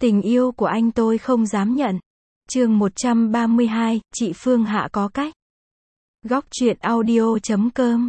Tình yêu của anh tôi không dám nhận. Chương 132, chị Phương Hạ có cách. Góc truyện audio.com.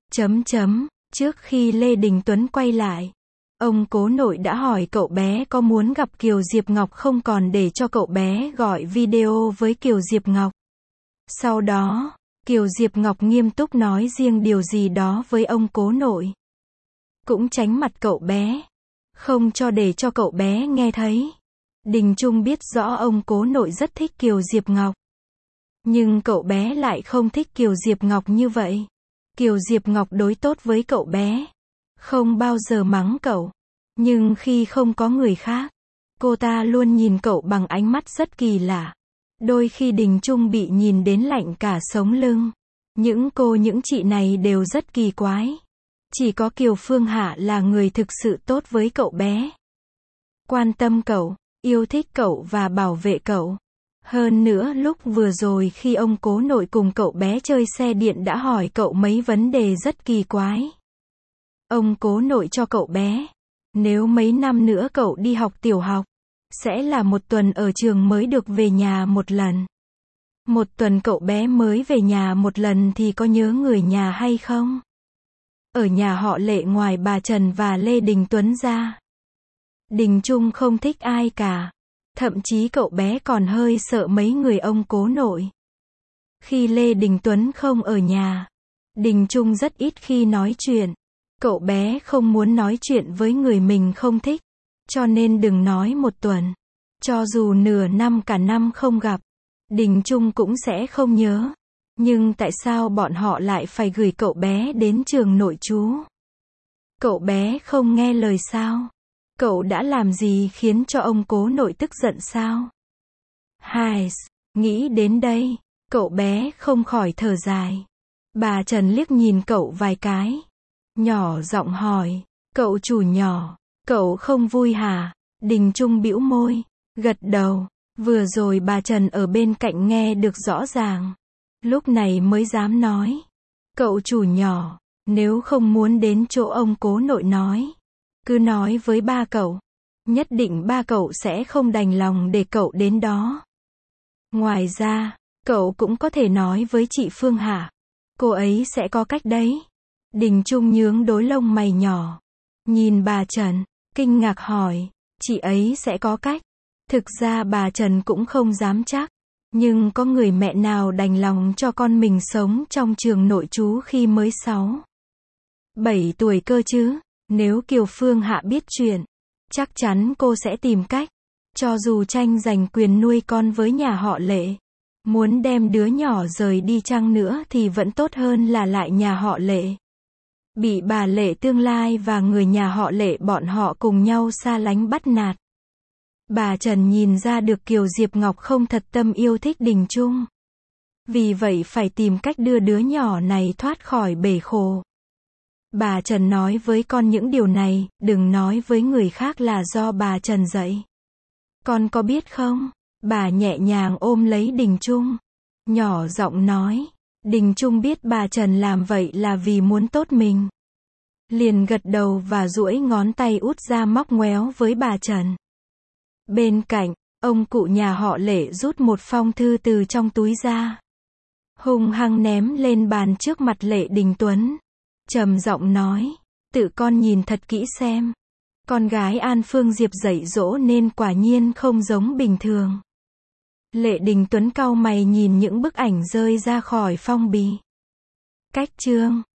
Trước khi Lê Đình Tuấn quay lại, ông cố nội đã hỏi cậu bé có muốn gặp Kiều Diệp Ngọc không, còn để cho cậu bé gọi video với Kiều Diệp Ngọc. Sau đó, Kiều Diệp Ngọc nghiêm túc nói riêng điều gì đó với ông cố nội. Cũng tránh mặt cậu bé, không cho để cho cậu bé nghe thấy. Đình Trung biết rõ ông cố nội rất thích Kiều Diệp Ngọc. Nhưng cậu bé lại không thích Kiều Diệp Ngọc như vậy. Kiều Diệp Ngọc đối tốt với cậu bé, không bao giờ mắng cậu. Nhưng khi không có người khác, cô ta luôn nhìn cậu bằng ánh mắt rất kỳ lạ. Đôi khi Đình Trung bị nhìn đến lạnh cả sống lưng. Những chị này đều rất kỳ quái. Chỉ có Kiều Phương Hạ là người thực sự tốt với cậu bé. Quan tâm cậu, yêu thích cậu và bảo vệ cậu. Hơn nữa lúc vừa rồi khi ông cố nội cùng cậu bé chơi xe điện đã hỏi cậu mấy vấn đề rất kỳ quái. Ông cố nội cho cậu bé, nếu mấy năm nữa cậu đi học tiểu học, sẽ là một tuần ở trường mới được về nhà một lần. Một tuần cậu bé mới về nhà một lần thì có nhớ người nhà hay không? Ở nhà họ Lệ ngoài bà Trần và Lê Đình Tuấn ra, Đình Trung không thích ai cả. Thậm chí cậu bé còn hơi sợ mấy người ông cố nội. Khi Lê Đình Tuấn không ở nhà, Đình Trung rất ít khi nói chuyện. Cậu bé không muốn nói chuyện với người mình không thích, cho nên đừng nói một tuần. Cho dù nửa năm cả năm không gặp, Đình Trung cũng sẽ không nhớ. Nhưng tại sao bọn họ lại phải gửi cậu bé đến trường nội trú? Cậu bé không nghe lời sao? Cậu đã làm gì khiến cho ông cố nội tức giận sao? Nghĩ đến đây, cậu bé không khỏi thở dài. Bà Trần liếc nhìn cậu vài cái, nhỏ giọng hỏi, cậu chủ nhỏ, cậu không vui hả? Đình Trung bĩu môi, gật đầu. Vừa rồi bà Trần ở bên cạnh nghe được rõ ràng, lúc này mới dám nói. Cậu chủ nhỏ, nếu không muốn đến chỗ ông cố nội nói, cứ nói với ba cậu. Nhất định ba cậu sẽ không đành lòng để cậu đến đó. Ngoài ra, cậu cũng có thể nói với chị Phương Hạ. Cô ấy sẽ có cách đấy. Đình Trung nhướng đôi lông mày nhỏ, nhìn bà Trần, kinh ngạc hỏi, chị ấy sẽ có cách? Thực ra bà Trần cũng không dám chắc. Nhưng có người mẹ nào đành lòng cho con mình sống trong trường nội trú khi mới 6, 7 tuổi cơ chứ? Nếu Kiều Phương Hạ biết chuyện, chắc chắn cô sẽ tìm cách. Cho dù tranh giành quyền nuôi con với nhà họ Lệ, muốn đem đứa nhỏ rời đi chăng nữa thì vẫn tốt hơn là lại nhà họ Lệ. Bị bà Lệ tương lai và người nhà họ Lệ bọn họ cùng nhau xa lánh bắt nạt. Bà Trần nhìn ra được Kiều Diệp Ngọc không thật tâm yêu thích Đình Trung. Vì vậy phải tìm cách đưa đứa nhỏ này thoát khỏi bể khổ. Bà Trần nói với con những điều này, đừng nói với người khác là do bà Trần dạy. Con có biết không? Bà nhẹ nhàng ôm lấy Đình Trung, nhỏ giọng nói. Đình Trung biết bà Trần làm vậy là vì muốn tốt mình. Liền gật đầu và duỗi ngón tay út ra móc ngoéo với bà Trần. Bên cạnh, ông cụ nhà họ Lệ rút một phong thư từ trong túi ra, hung hăng ném lên bàn trước mặt Lệ Đình Tuấn. Trầm giọng nói, tự con nhìn thật kỹ xem. Con gái An Phương Diệp dạy dỗ nên quả nhiên không giống bình thường. Lệ Đình Tuấn cau mày nhìn những bức ảnh rơi ra khỏi phong bì. Cách chương